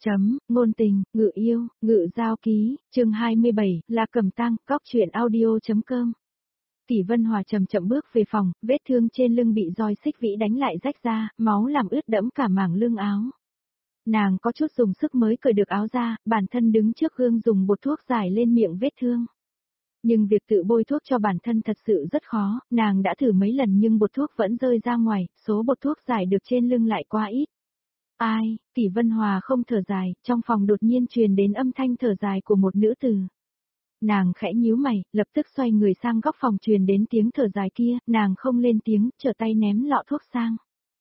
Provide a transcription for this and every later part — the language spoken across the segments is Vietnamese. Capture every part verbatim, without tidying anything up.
Chấm, ngôn tình, ngự yêu, ngự giao ký, chương hai mươi bảy, là Cẩm Tang, cóc truyện audio.com. Tỷ Vân Hòa chậm chậm bước về phòng, vết thương trên lưng bị roi xích vĩ đánh lại rách ra, máu làm ướt đẫm cả mảng lưng áo. Nàng có chút dùng sức mới cởi được áo ra, bản thân đứng trước gương dùng bột thuốc giải lên miệng vết thương. Nhưng việc tự bôi thuốc cho bản thân thật sự rất khó, nàng đã thử mấy lần nhưng bột thuốc vẫn rơi ra ngoài, số bột thuốc giải được trên lưng lại quá ít. Ai, Tỷ Vân Hòa không thở dài, trong phòng đột nhiên truyền đến âm thanh thở dài của một nữ tử. Nàng khẽ nhíu mày, lập tức xoay người sang góc phòng truyền đến tiếng thở dài kia, nàng không lên tiếng, trở tay ném lọ thuốc sang.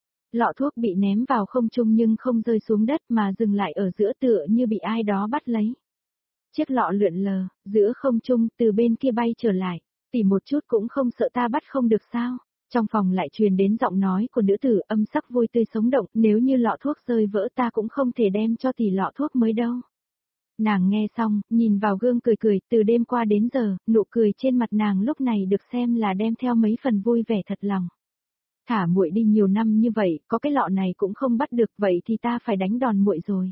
Lọ thuốc bị ném vào không trung nhưng không rơi xuống đất mà dừng lại ở giữa tựa như bị ai đó bắt lấy. Chiếc lọ lượn lờ, giữa không trung, từ bên kia bay trở lại. Tỷ một chút cũng không sợ ta bắt không được sao? Trong phòng lại truyền đến giọng nói của nữ tử âm sắc vui tươi sống động, nếu như lọ thuốc rơi vỡ ta cũng không thể đem cho tỷ lọ thuốc mới đâu. Nàng nghe xong, nhìn vào gương cười cười, từ đêm qua đến giờ, nụ cười trên mặt nàng lúc này được xem là đem theo mấy phần vui vẻ thật lòng. Thả muội đi nhiều năm như vậy, có cái lọ này cũng không bắt được, vậy thì ta phải đánh đòn muội rồi.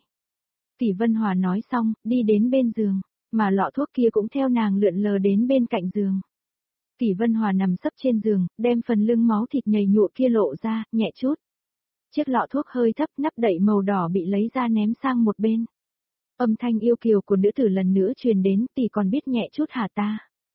Tỷ Vân Hòa nói xong, đi đến bên giường, mà lọ thuốc kia cũng theo nàng lượn lờ đến bên cạnh giường. Tỷ Vân Hòa nằm sấp trên giường, đem phần lưng máu thịt nhầy nhụa kia lộ ra, nhẹ chút. Chiếc lọ thuốc hơi thấp, nắp đậy màu đỏ bị lấy ra ném sang một bên. Âm thanh yêu kiều của nữ tử lần nữa truyền đến, tỷ còn biết nhẹ chút hả ta?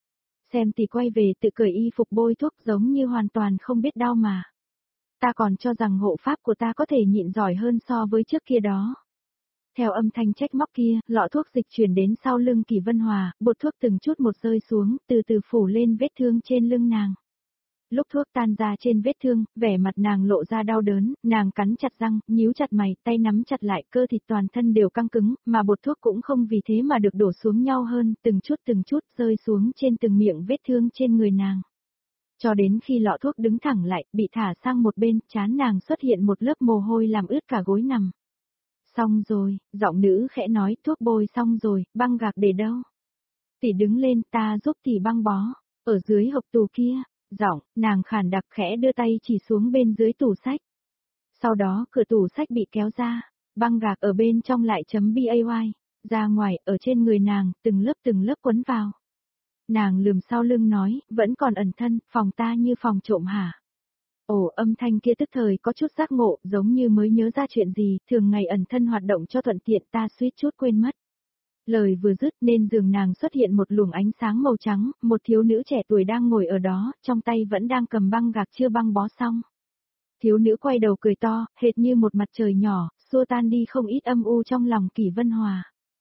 Xem tỷ quay về tự cởi y phục bôi thuốc giống như hoàn toàn không biết đau mà. Ta còn cho rằng hộ pháp của ta có thể nhịn giỏi hơn so với trước kia đó. Theo âm thanh trách móc kia, lọ thuốc dịch chuyển đến sau lưng Kỳ Vân Hòa, bột thuốc từng chút một rơi xuống, từ từ phủ lên vết thương trên lưng nàng. Lúc thuốc tan ra trên vết thương, vẻ mặt nàng lộ ra đau đớn, nàng cắn chặt răng, nhíu chặt mày, tay nắm chặt lại, cơ thịt toàn thân đều căng cứng, mà bột thuốc cũng không vì thế mà được đổ xuống nhau hơn, từng chút từng chút rơi xuống trên từng miệng vết thương trên người nàng. Cho đến khi lọ thuốc đứng thẳng lại, bị thả sang một bên, trán nàng xuất hiện một lớp mồ hôi làm ướt cả gối nằm. Xong rồi, giọng nữ khẽ nói, thuốc bôi xong rồi, băng gạc để đâu? Tỷ đứng lên, ta giúp tỷ băng bó, ở dưới hộc tủ kia. Giọng, nàng khàn đặc khẽ đưa tay chỉ xuống bên dưới tủ sách. Sau đó cửa tủ sách bị kéo ra, băng gạc ở bên trong lại chấm bay, ra ngoài, ở trên người nàng, từng lớp từng lớp quấn vào. Nàng lườm sau lưng nói, vẫn còn ẩn thân, phòng ta như phòng trộm hả? Ồ, âm thanh kia tức thời có chút giác ngộ, giống như mới nhớ ra chuyện gì, thường ngày ẩn thân hoạt động cho thuận tiện ta suýt chút quên mất. Lời vừa dứt nên giường nàng xuất hiện một luồng ánh sáng màu trắng, một thiếu nữ trẻ tuổi đang ngồi ở đó, trong tay vẫn đang cầm băng gạc chưa băng bó xong. Thiếu nữ quay đầu cười to, hệt như một mặt trời nhỏ, xua tan đi không ít âm u trong lòng Kỳ Vân Hòa.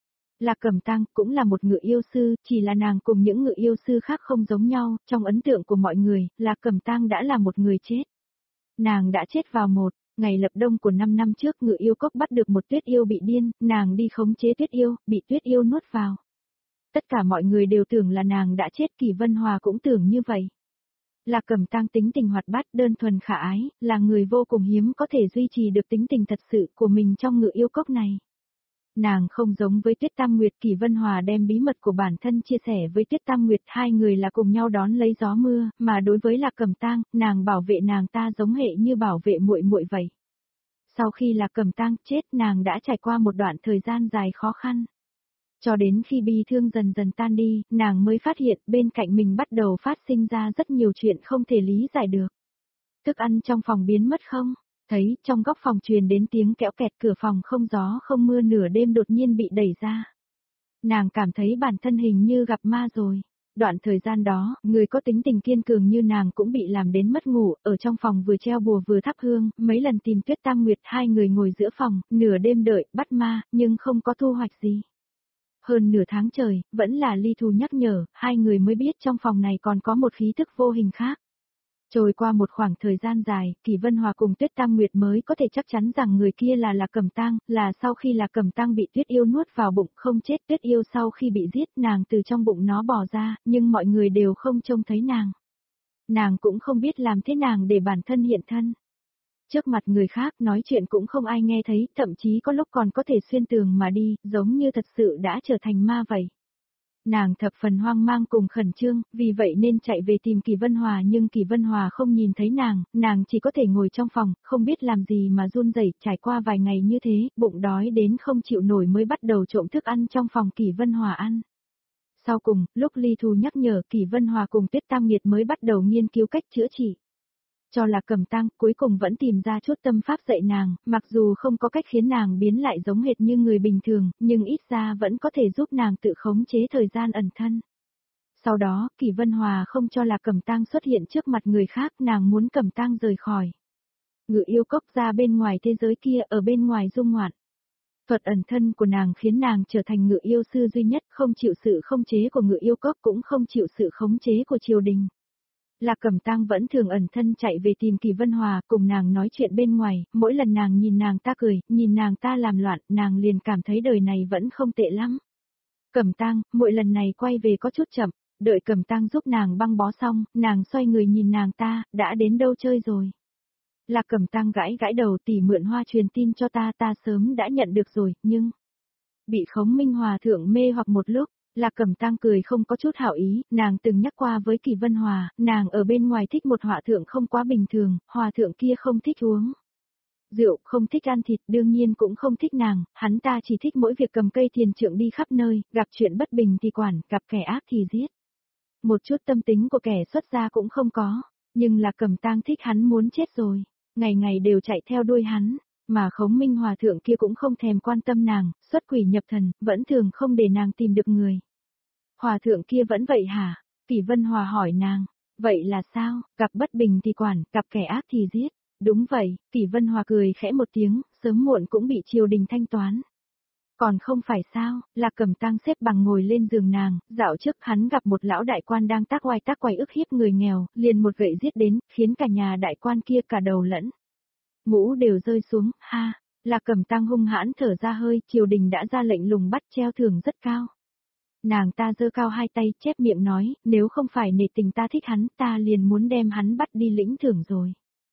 Là Cẩm Tang cũng là một ngự yêu sư, chỉ là nàng cùng những ngự yêu sư khác không giống nhau, trong ấn tượng của mọi người, là Cẩm Tang đã là một người chết. Nàng đã chết vào một ngày lập đông của năm năm trước, ngự yêu cốc bắt được một tuyết yêu bị điên, nàng đi khống chế tuyết yêu, bị tuyết yêu nuốt vào. Tất cả mọi người đều tưởng là nàng đã chết, Kỳ Vân Hòa cũng tưởng như vậy. Là Cẩm Tang tính tình hoạt bát, đơn thuần khả ái, là người vô cùng hiếm có thể duy trì được tính tình thật sự của mình trong ngự yêu cốc này. Nàng không giống với Tuyết Tam Nguyệt, Kỳ Vân Hòa đem bí mật của bản thân chia sẻ với Tuyết Tam Nguyệt, hai người là cùng nhau đón lấy gió mưa, mà đối với Lạc Cẩm Tang, nàng bảo vệ nàng ta giống hệ như bảo vệ muội muội vậy. Sau khi Lạc Cẩm Tang chết, nàng đã trải qua một đoạn thời gian dài khó khăn. Cho đến khi bi thương dần dần tan đi, nàng mới phát hiện bên cạnh mình bắt đầu phát sinh ra rất nhiều chuyện không thể lý giải được. Thức ăn trong phòng biến mất không? Thấy, trong góc phòng truyền đến tiếng kẽo kẹt, cửa phòng không gió không mưa nửa đêm đột nhiên bị đẩy ra. Nàng cảm thấy bản thân hình như gặp ma rồi. Đoạn thời gian đó, người có tính tình kiên cường như nàng cũng bị làm đến mất ngủ, ở trong phòng vừa treo bùa vừa thắp hương, mấy lần tìm Tuyết Tam Nguyệt, hai người ngồi giữa phòng, nửa đêm đợi, bắt ma, nhưng không có thu hoạch gì. Hơn nửa tháng trời, vẫn là Ly Thù nhắc nhở, hai người mới biết trong phòng này còn có một khí thức vô hình khác. Trôi qua một khoảng thời gian dài, Kỳ Vân Hòa cùng Tuyết Tam Nguyệt mới có thể chắc chắn rằng người kia là Lạc Cẩm Tang, là sau khi Lạc Cẩm Tang bị Tuyết Yêu nuốt vào bụng không chết, Tuyết Yêu sau khi bị giết nàng từ trong bụng nó bò ra, nhưng mọi người đều không trông thấy nàng. Nàng cũng không biết làm thế nàng để bản thân hiện thân. Trước mặt người khác nói chuyện cũng không ai nghe thấy, thậm chí có lúc còn có thể xuyên tường mà đi, giống như thật sự đã trở thành ma vậy. Nàng thập phần hoang mang cùng khẩn trương, vì vậy nên chạy về tìm Kỳ Vân Hòa nhưng Kỳ Vân Hòa không nhìn thấy nàng, nàng chỉ có thể ngồi trong phòng, không biết làm gì mà run rẩy. Trải qua vài ngày như thế, bụng đói đến không chịu nổi mới bắt đầu trộm thức ăn trong phòng Kỳ Vân Hòa ăn. Sau cùng, lúc Ly Thù nhắc nhở, Kỳ Vân Hòa cùng Tiết Tam Nghiệt mới bắt đầu nghiên cứu cách chữa trị. Cho là Cẩm Tang, cuối cùng vẫn tìm ra chút tâm pháp dạy nàng, mặc dù không có cách khiến nàng biến lại giống hệt như người bình thường, nhưng ít ra vẫn có thể giúp nàng tự khống chế thời gian ẩn thân. Sau đó, Kỳ Vân Hòa không cho là Cẩm Tang xuất hiện trước mặt người khác, nàng muốn Cẩm Tang rời khỏi Ngự Yêu Cốc ra bên ngoài thế giới kia, ở bên ngoài dung ngoạn. Thuật ẩn thân của nàng khiến nàng trở thành ngự yêu sư duy nhất, không chịu sự khống chế của Ngự Yêu Cốc cũng không chịu sự khống chế của triều đình. Lạc Cẩm Tang vẫn thường ẩn thân chạy về tìm Kỳ Vân Hòa, cùng nàng nói chuyện bên ngoài, mỗi lần nàng nhìn nàng ta cười, nhìn nàng ta làm loạn, nàng liền cảm thấy đời này vẫn không tệ lắm. Cẩm Tang, mỗi lần này quay về có chút chậm, đợi Cẩm Tang giúp nàng băng bó xong, nàng xoay người nhìn nàng ta, đã đến đâu chơi rồi. Lạc Cẩm Tang gãi gãi đầu, tỷ mượn hoa truyền tin cho ta, ta sớm đã nhận được rồi, nhưng bị Khống Minh Hòa thượng mê hoặc một lúc. Lạc Cẩm Tang cười không có chút hảo ý, nàng từng nhắc qua với Kỳ Vân Hòa, nàng ở bên ngoài thích một hòa thượng không quá bình thường, hòa thượng kia không thích uống rượu, không thích ăn thịt, đương nhiên cũng không thích nàng, hắn ta chỉ thích mỗi việc cầm cây thiền trượng đi khắp nơi, gặp chuyện bất bình thì quản, gặp kẻ ác thì giết. Một chút tâm tính của kẻ xuất gia cũng không có, nhưng Lạc Cẩm Tang thích hắn muốn chết rồi, ngày ngày đều chạy theo đuôi hắn. Mà Khống Minh Hòa thượng kia cũng không thèm quan tâm nàng, xuất quỷ nhập thần, vẫn thường không để nàng tìm được người. Hòa thượng kia vẫn vậy hả? Kỳ Vân Hòa hỏi nàng, vậy là sao, gặp bất bình thì quản, gặp kẻ ác thì giết. Đúng vậy, Kỳ Vân Hòa cười khẽ một tiếng, sớm muộn cũng bị triều đình thanh toán. Còn không phải sao, Lạc Cẩm Tang xếp bằng ngồi lên giường nàng, dạo trước hắn gặp một lão đại quan đang tác oai tác quay ức hiếp người nghèo, liền một gậy giết đến, khiến cả nhà đại quan kia cả đầu lẫn mũ đều rơi xuống, ha, Lạc Cẩm Tang hung hãn thở ra hơi, triều đình đã ra lệnh lùng bắt treo thưởng rất cao. Nàng ta giơ cao hai tay, chép miệng nói, nếu không phải nể tình ta thích hắn, ta liền muốn đem hắn bắt đi lĩnh thưởng rồi.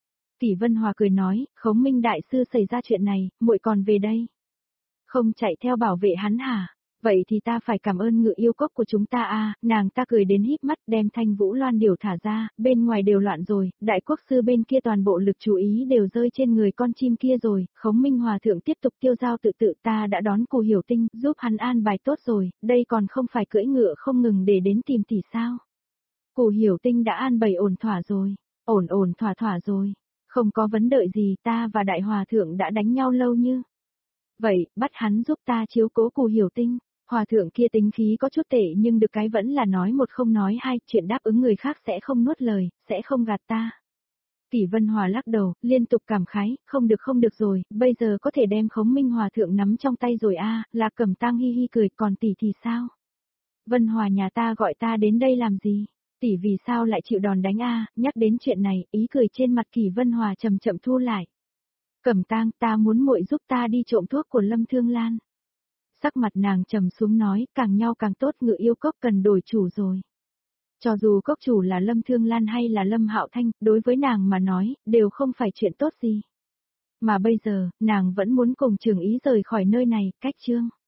Kỳ Vân Hòa cười nói, Khống Minh đại sư xảy ra chuyện này, muội còn về đây. Không chạy theo bảo vệ hắn hả? Vậy thì ta phải cảm ơn Ngự Yêu Cốc của chúng ta a. Nàng ta cười đến híp mắt, đem Thanh Vũ Loan Điểu thả ra, bên ngoài đều loạn rồi, đại quốc sư bên kia toàn bộ lực chú ý đều rơi trên người con chim kia rồi, Khống Minh Hòa thượng tiếp tục tiêu dao tự tự, ta đã đón Cù Hiểu Tinh, giúp hắn an bài tốt rồi, đây còn không phải cưỡi ngựa không ngừng để đến tìm tỷ sao. Cù Hiểu Tinh đã an bày ổn thỏa rồi, ổn ổn thỏa thỏa rồi, không có vấn đề gì, ta và đại hòa thượng đã đánh nhau lâu như vậy, bắt hắn giúp ta chiếu cố Cù Hiểu Tinh. Hòa thượng kia tính khí có chút tệ nhưng được cái vẫn là nói một không nói hai, chuyện đáp ứng người khác sẽ không nuốt lời, sẽ không gạt ta. Kỳ Vân Hòa lắc đầu, liên tục cảm khái, không được không được rồi, bây giờ có thể đem Khống Minh Hòa thượng nắm trong tay rồi a. À, Lạc Cẩm Tang hi hi cười, còn tỷ thì sao? Vân Hòa nhà ta gọi ta đến đây làm gì? Tỷ vì sao lại chịu đòn đánh a? À, nhắc đến chuyện này, ý cười trên mặt Kỳ Vân Hòa chậm chậm thu lại. Cẩm Tang, ta muốn muội giúp ta đi trộm thuốc của Lâm Thương Lan. Sắc mặt nàng trầm xuống nói, càng nhau càng tốt, Ngự Yêu Cốc cần đổi chủ rồi. Cho dù cốc chủ là Lâm Thương Lan hay là Lâm Hạo Thanh, đối với nàng mà nói, đều không phải chuyện tốt gì. Mà bây giờ, nàng vẫn muốn cùng Trường Ý rời khỏi nơi này, cách chương.